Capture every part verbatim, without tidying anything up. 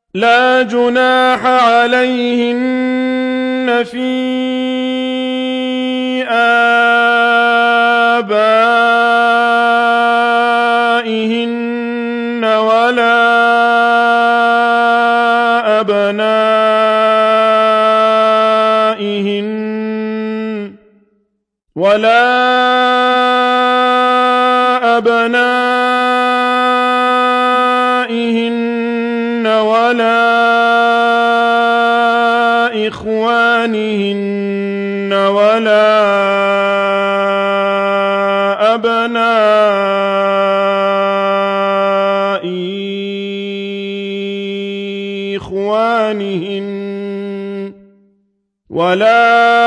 لا جناح عليهن في آبائهن ولا أبنائهن ولا أبنائهن ولا إخوانهن ولا أبناء إخوانهن ولا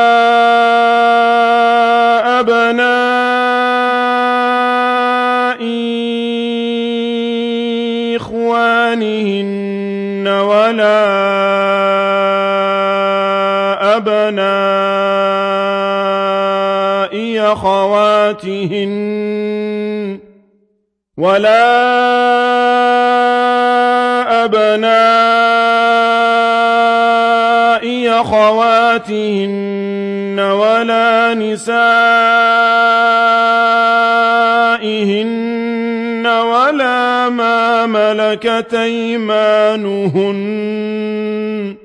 أبناء إخوانهن ولا أبناء أخواتهن ولا أبناء أخواتهن ولا نسائهن ولا ما ملكت أيمانهن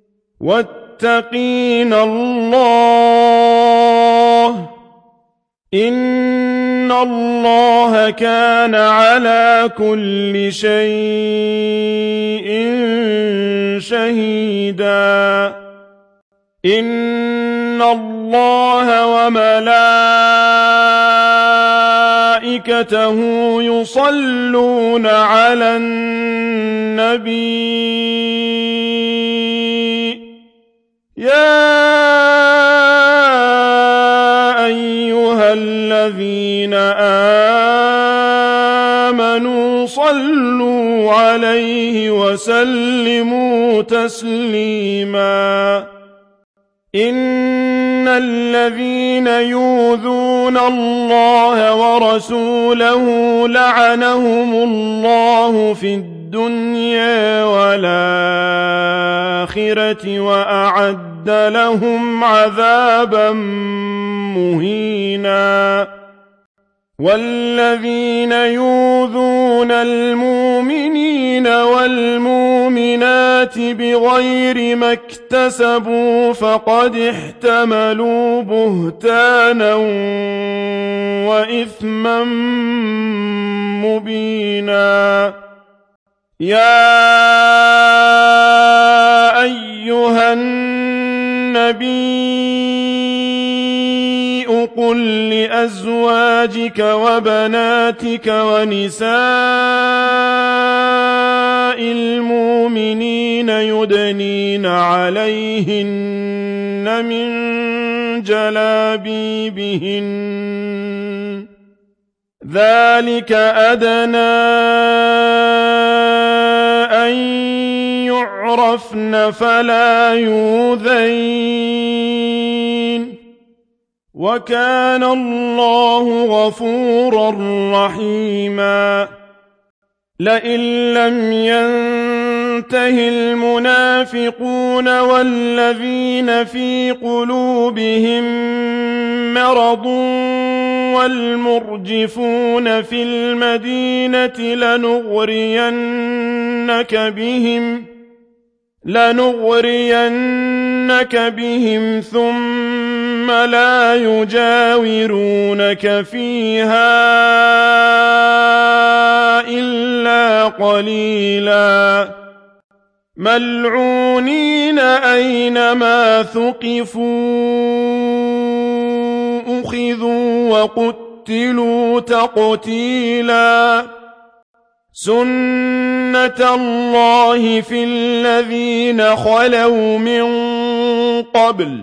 واتقين الله إن الله كان على كل شيء شهيدا إن الله وملائكته يصلون على النبي يا أيها الذين آمنوا صلوا عليه وسلموا تسليما إن الذين يؤذون الله ورسوله لعنهم الله في الدنيا والآخرة وأعد لهم عذابا مهينا والذين يؤذون المؤمنين والمؤمنات بغير ما اكتسبوا فقد احتملوا بهتانا وإثما مبينا يا أيها النبي قل لأزواجك وبناتك ونساء المؤمنين يدنين عليهن من جلابيبهن ذلك أدنى أن يعرفن فلا يؤذين وكان الله غفورا رحيما لئن لم ينته المنافقون والذين في قلوبهم مرض والمرجفون في المدينة لنغرينك بهم لنغرينك بهم ثم لا يجاورونك فيها إلا قليلا ملعونين أينما ثقفوا أخذوا وقتلوا تقتيلا سنة الله في الذين خلوا من قبل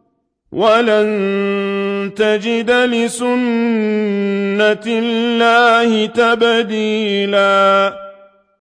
ولن تجد لسنة الله تبديلا